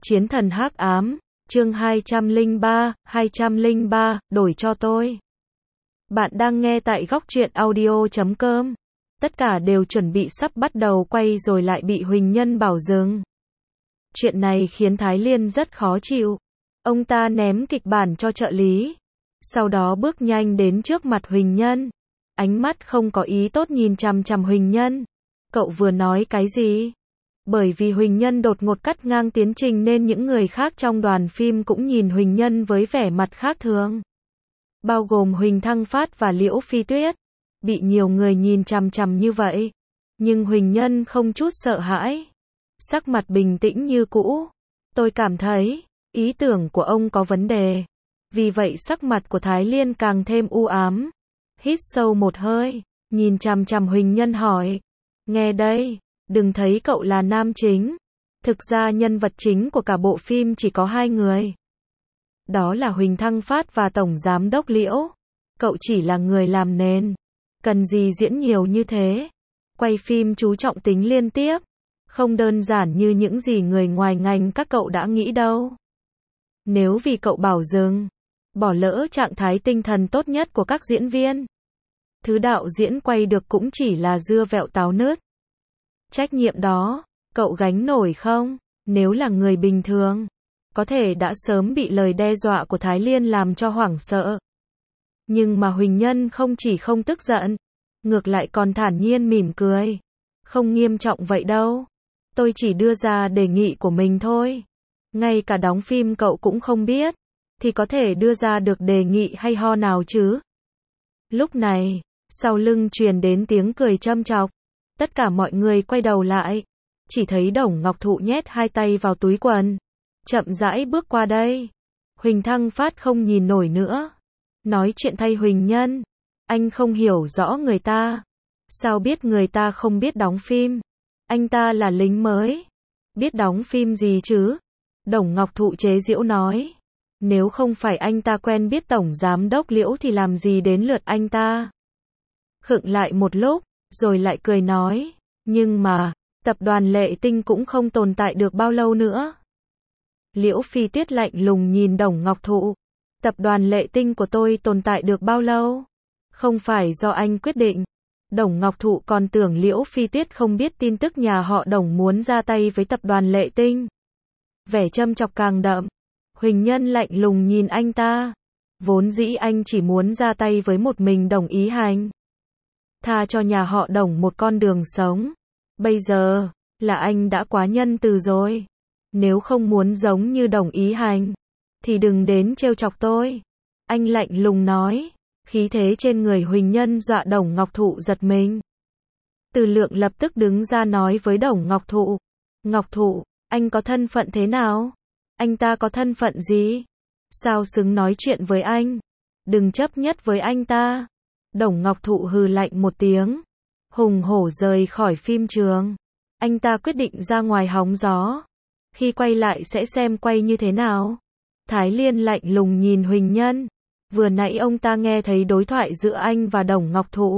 Chiến thần hắc ám, chương 203, đổi cho tôi. Bạn đang nghe tại góc truyện audio.com. Tất cả đều chuẩn bị sắp bắt đầu quay rồi lại bị Huỳnh Nhân bảo dừng. Chuyện này khiến Thái Liên rất khó chịu. Ông ta ném kịch bản cho trợ lý. Sau đó bước nhanh đến trước mặt Huỳnh Nhân. Ánh mắt không có ý tốt nhìn chằm chằm Huỳnh Nhân. Cậu vừa nói cái gì? Bởi vì Huỳnh Nhân đột ngột cắt ngang tiến trình nên những người khác trong đoàn phim cũng nhìn Huỳnh Nhân với vẻ mặt khác thường. Bao gồm Huỳnh Thăng Phát và Liễu Phi Tuyết. Bị nhiều người nhìn chằm chằm như vậy. Nhưng Huỳnh Nhân không chút sợ hãi. Sắc mặt bình tĩnh như cũ. Tôi cảm thấy, ý tưởng của ông có vấn đề. Vì vậy sắc mặt của Thái Liên càng thêm u ám. Hít sâu một hơi, nhìn chằm chằm Huỳnh Nhân hỏi. Nghe đây, đừng thấy cậu là nam chính. Thực ra nhân vật chính của cả bộ phim chỉ có hai người. Đó là Huỳnh Thăng Phát và Tổng Giám Đốc Liễu. Cậu chỉ là người làm nền. Cần gì diễn nhiều như thế? Quay phim chú trọng tính liên tiếp. Không đơn giản như những gì người ngoài ngành các cậu đã nghĩ đâu. Nếu vì cậu bảo dừng, bỏ lỡ trạng thái tinh thần tốt nhất của các diễn viên. Thứ đạo diễn quay được cũng chỉ là dưa vẹo táo nứt. Trách nhiệm đó, cậu gánh nổi không? Nếu là người bình thường, có thể đã sớm bị lời đe dọa của Thái Liên làm cho hoảng sợ. Nhưng mà Huỳnh Nhân không chỉ không tức giận, ngược lại còn thản nhiên mỉm cười. Không nghiêm trọng vậy đâu. Tôi chỉ đưa ra đề nghị của mình thôi. Ngay cả đóng phim cậu cũng không biết, thì có thể đưa ra được đề nghị hay ho nào chứ? Lúc này, sau lưng truyền đến tiếng cười châm chọc. Tất cả mọi người quay đầu lại. Chỉ thấy Đồng Ngọc Thụ nhét hai tay vào túi quần. Chậm rãi bước qua đây. Huỳnh Thăng Phát không nhìn nổi nữa. Nói chuyện thay Huỳnh Nhân. Anh không hiểu rõ người ta. Sao biết người ta không biết đóng phim? Anh ta là lính mới. Biết đóng phim gì chứ? Đồng Ngọc Thụ chế giễu nói. Nếu không phải anh ta quen biết Tổng Giám Đốc Liễu thì làm gì đến lượt anh ta? Khựng lại một lúc, rồi lại cười nói. Nhưng mà, tập đoàn Lệ Tinh cũng không tồn tại được bao lâu nữa. Liễu Phi Tuyết lạnh lùng nhìn Đồng Ngọc Thụ. Tập đoàn Lệ Tinh của tôi tồn tại được bao lâu? Không phải do anh quyết định. Đồng Ngọc Thụ còn tưởng Liễu Phi Tuyết không biết tin tức nhà họ Đồng muốn ra tay với tập đoàn Lệ Tinh. Vẻ châm chọc càng đậm. Huỳnh Nhân lạnh lùng nhìn anh ta. Vốn dĩ anh chỉ muốn ra tay với một mình Đồng Ý Hành. Tha cho nhà họ Đồng một con đường sống. Bây giờ, là anh đã quá nhân từ rồi. Nếu không muốn giống như Đồng Ý Hành, thì đừng đến trêu chọc tôi. Anh lạnh lùng nói. Khí thế trên người Huỳnh Nhân dọa Đồng Ngọc Thụ giật mình. Từ Lượng lập tức đứng ra nói với Đồng Ngọc Thụ. Ngọc Thụ, anh có thân phận thế nào? Anh ta có thân phận gì? Sao xứng nói chuyện với anh? Đừng chấp nhất với anh ta. Đồng Ngọc Thụ hừ lạnh một tiếng. Hùng hổ rời khỏi phim trường. Anh ta quyết định ra ngoài hóng gió. Khi quay lại sẽ xem quay như thế nào. Thái Liên lạnh lùng nhìn Huỳnh Nhân. Vừa nãy ông ta nghe thấy đối thoại giữa anh và Đồng Ngọc Thụ.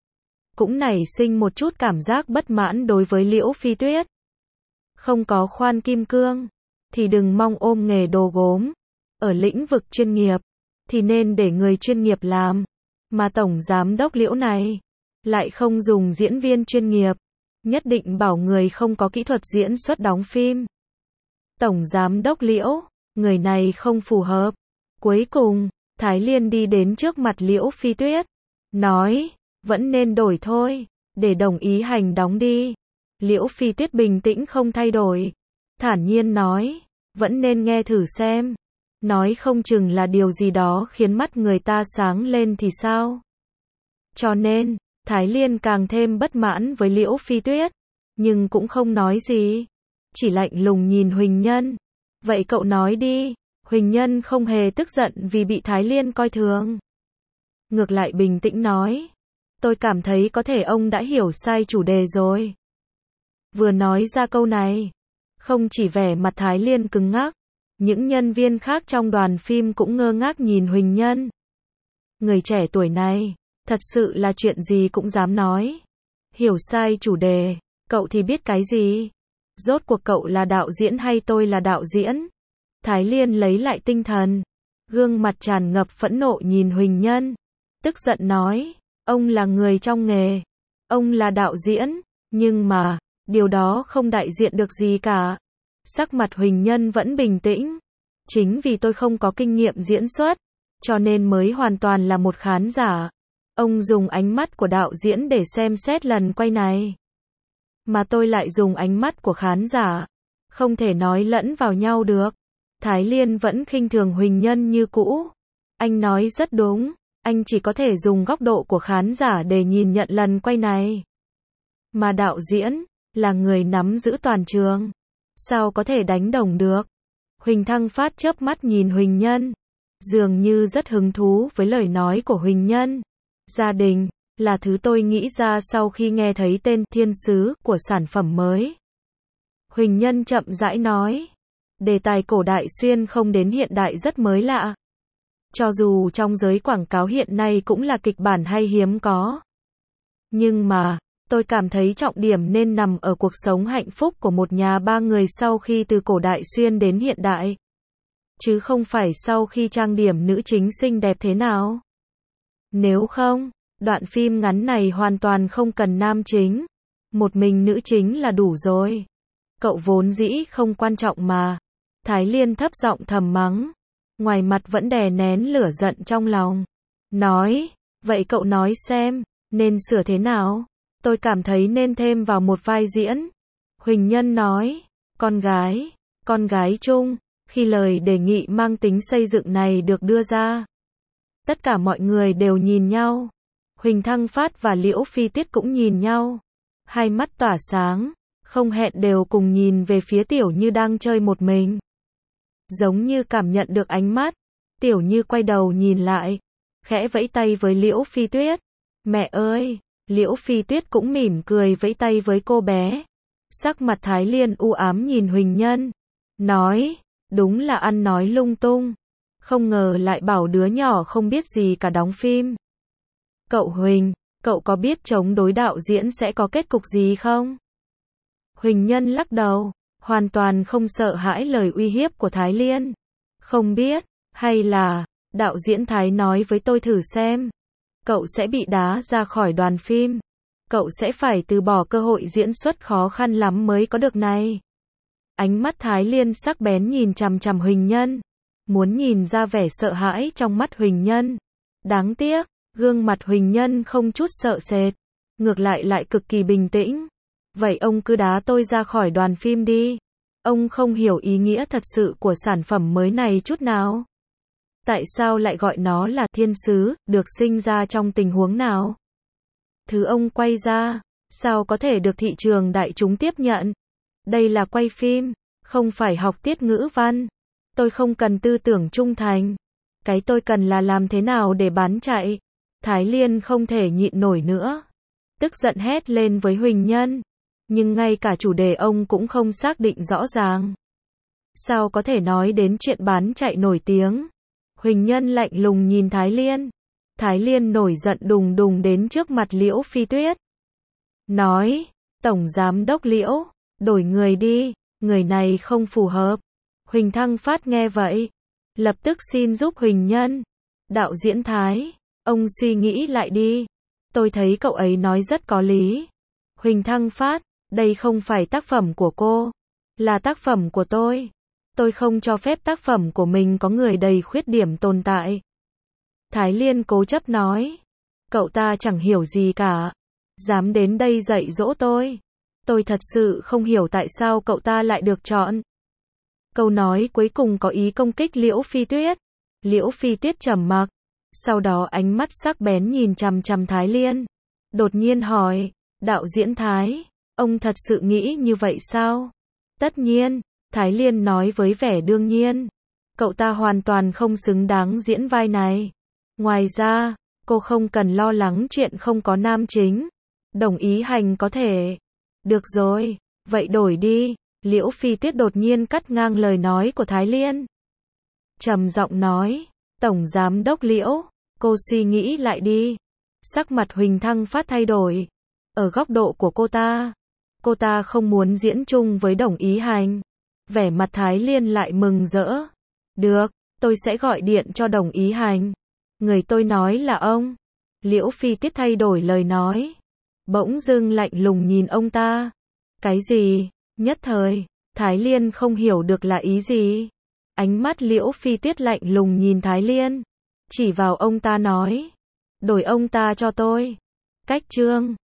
Cũng nảy sinh một chút cảm giác bất mãn đối với Liễu Phi Tuyết. Không có khoan kim cương, thì đừng mong ôm nghề đồ gốm. Ở lĩnh vực chuyên nghiệp, thì nên để người chuyên nghiệp làm. Mà Tổng Giám Đốc Liễu này, lại không dùng diễn viên chuyên nghiệp. Nhất định bảo người không có kỹ thuật diễn xuất đóng phim. Tổng Giám Đốc Liễu, người này không phù hợp. Cuối cùng, Thái Liên đi đến trước mặt Liễu Phi Tuyết. Nói, vẫn nên đổi thôi, để Đồng Ý Hành đóng đi. Liễu Phi Tuyết bình tĩnh không thay đổi. Thản nhiên nói, vẫn nên nghe thử xem. Nói không chừng là điều gì đó khiến mắt người ta sáng lên thì sao? Cho nên, Thái Liên càng thêm bất mãn với Liễu Phi Tuyết. Nhưng cũng không nói gì. Chỉ lạnh lùng nhìn Huỳnh Nhân. Vậy cậu nói đi. Huỳnh Nhân không hề tức giận vì bị Thái Liên coi thường. Ngược lại bình tĩnh nói. Tôi cảm thấy có thể ông đã hiểu sai chủ đề rồi. Vừa nói ra câu này, không chỉ vẻ mặt Thái Liên cứng ngắc, những nhân viên khác trong đoàn phim cũng ngơ ngác nhìn Huỳnh Nhân. Người trẻ tuổi này, thật sự là chuyện gì cũng dám nói. Hiểu sai chủ đề, cậu thì biết cái gì? Rốt cuộc cậu là đạo diễn hay tôi là đạo diễn? Thái Liên lấy lại tinh thần, gương mặt tràn ngập phẫn nộ nhìn Huỳnh Nhân, tức giận nói, ông là người trong nghề, ông là đạo diễn, nhưng mà, điều đó không đại diện được gì cả. Sắc mặt Huỳnh Nhân vẫn bình tĩnh, chính vì tôi không có kinh nghiệm diễn xuất, cho nên mới hoàn toàn là một khán giả. Ông dùng ánh mắt của đạo diễn để xem xét lần quay này, mà tôi lại dùng ánh mắt của khán giả, không thể nói lẫn vào nhau được. Thái Liên vẫn khinh thường Huỳnh Nhân như cũ. Anh nói rất đúng, anh chỉ có thể dùng góc độ của khán giả để nhìn nhận lần quay này. Mà đạo diễn, là người nắm giữ toàn trường, sao có thể đánh đồng được? Huỳnh Thăng Phát chớp mắt nhìn Huỳnh Nhân, dường như rất hứng thú với lời nói của Huỳnh Nhân. Gia đình, là thứ tôi nghĩ ra sau khi nghe thấy tên Thiên Sứ của sản phẩm mới. Huỳnh Nhân chậm rãi nói, đề tài cổ đại xuyên không đến hiện đại rất mới lạ. Cho dù trong giới quảng cáo hiện nay cũng là kịch bản hay hiếm có. Nhưng mà, tôi cảm thấy trọng điểm nên nằm ở cuộc sống hạnh phúc của một nhà ba người sau khi từ cổ đại xuyên đến hiện đại. Chứ không phải sau khi trang điểm nữ chính xinh đẹp thế nào. Nếu không, đoạn phim ngắn này hoàn toàn không cần nam chính. Một mình nữ chính là đủ rồi. Cậu vốn dĩ không quan trọng mà. Thái Liên thấp giọng thầm mắng. Ngoài mặt vẫn đè nén lửa giận trong lòng. Nói, vậy cậu nói xem, nên sửa thế nào? Tôi cảm thấy nên thêm vào một vai diễn. Huỳnh Nhân nói, con gái chung, khi lời đề nghị mang tính xây dựng này được đưa ra. Tất cả mọi người đều nhìn nhau. Huỳnh Thăng Phát và Liễu Phi Tuyết cũng nhìn nhau. Hai mắt tỏa sáng, không hẹn đều cùng nhìn về phía Tiểu Như đang chơi một mình. Giống như cảm nhận được ánh mắt, Tiểu Như quay đầu nhìn lại, khẽ vẫy tay với Liễu Phi Tuyết. Mẹ ơi! Liễu Phi Tuyết cũng mỉm cười vẫy tay với cô bé. Sắc mặt Thái Liên u ám nhìn Huỳnh Nhân, nói, đúng là ăn nói lung tung. Không ngờ lại bảo đứa nhỏ không biết gì cả đóng phim. Cậu Huỳnh, cậu có biết chống đối đạo diễn sẽ có kết cục gì không? Huỳnh Nhân lắc đầu, hoàn toàn không sợ hãi lời uy hiếp của Thái Liên. Không biết, hay là, đạo diễn Thái nói với tôi thử xem. Cậu sẽ bị đá ra khỏi đoàn phim. Cậu sẽ phải từ bỏ cơ hội diễn xuất khó khăn lắm mới có được này. Ánh mắt Thái Liên sắc bén nhìn chằm chằm Huỳnh Nhân, muốn nhìn ra vẻ sợ hãi trong mắt Huỳnh Nhân. Đáng tiếc, gương mặt Huỳnh Nhân không chút sợ sệt, ngược lại cực kỳ bình tĩnh. Vậy ông cứ đá tôi ra khỏi đoàn phim đi. Ông không hiểu ý nghĩa thật sự của sản phẩm mới này chút nào. Tại sao lại gọi nó là thiên sứ, được sinh ra trong tình huống nào? Thứ ông quay ra, sao có thể được thị trường đại chúng tiếp nhận? Đây là quay phim, không phải học tiết ngữ văn. Tôi không cần tư tưởng trung thành. Cái tôi cần là làm thế nào để bán chạy. Thái Liên không thể nhịn nổi nữa. Tức giận hét lên với Huỳnh Nhân. Nhưng ngay cả chủ đề ông cũng không xác định rõ ràng. Sao có thể nói đến chuyện bán chạy nổi tiếng? Huỳnh Nhân lạnh lùng nhìn Thái Liên. Thái Liên nổi giận đùng đùng đến trước mặt Liễu Phi Tuyết. Nói, Tổng Giám Đốc Liễu, đổi người đi, người này không phù hợp. Huỳnh Thăng Phát nghe vậy, lập tức xin giúp Huỳnh Nhân. Đạo diễn Thái, ông suy nghĩ lại đi. Tôi thấy cậu ấy nói rất có lý. Huỳnh Thăng Phát, đây không phải tác phẩm của cô, là tác phẩm của tôi. Tôi không cho phép tác phẩm của mình có người đầy khuyết điểm tồn tại. Thái Liên cố chấp nói. Cậu ta chẳng hiểu gì cả. Dám đến đây dạy dỗ tôi. Tôi thật sự không hiểu tại sao cậu ta lại được chọn. Câu nói cuối cùng có ý công kích Liễu Phi Tuyết. Liễu Phi Tuyết trầm mặc. Sau đó ánh mắt sắc bén nhìn chằm chằm Thái Liên. Đột nhiên hỏi. Đạo diễn Thái, ông thật sự nghĩ như vậy sao? Tất nhiên. Thái Liên nói với vẻ đương nhiên. Cậu ta hoàn toàn không xứng đáng diễn vai này. Ngoài ra, cô không cần lo lắng chuyện không có nam chính. Đồng ý hành có thể. Được rồi, vậy đổi đi. Liễu Phi Tuyết đột nhiên cắt ngang lời nói của Thái Liên. Trầm giọng nói, Tổng Giám Đốc Liễu, cô suy nghĩ lại đi. Sắc mặt Huỳnh Thăng Phát thay đổi. Ở góc độ của cô ta, Cô ta không muốn diễn chung với Đồng Ý Hành. Vẻ mặt Thái Liên lại mừng rỡ. Được, tôi sẽ gọi điện cho Đồng Ý Hành. Người tôi nói là ông. Liễu Phi Tiết thay đổi lời nói. Bỗng dưng lạnh lùng nhìn ông ta. Cái gì? Nhất thời, Thái Liên không hiểu được là ý gì. Ánh mắt Liễu Phi Tiết lạnh lùng nhìn Thái Liên. Chỉ vào ông ta nói. Đổi ông ta cho tôi. Cách chương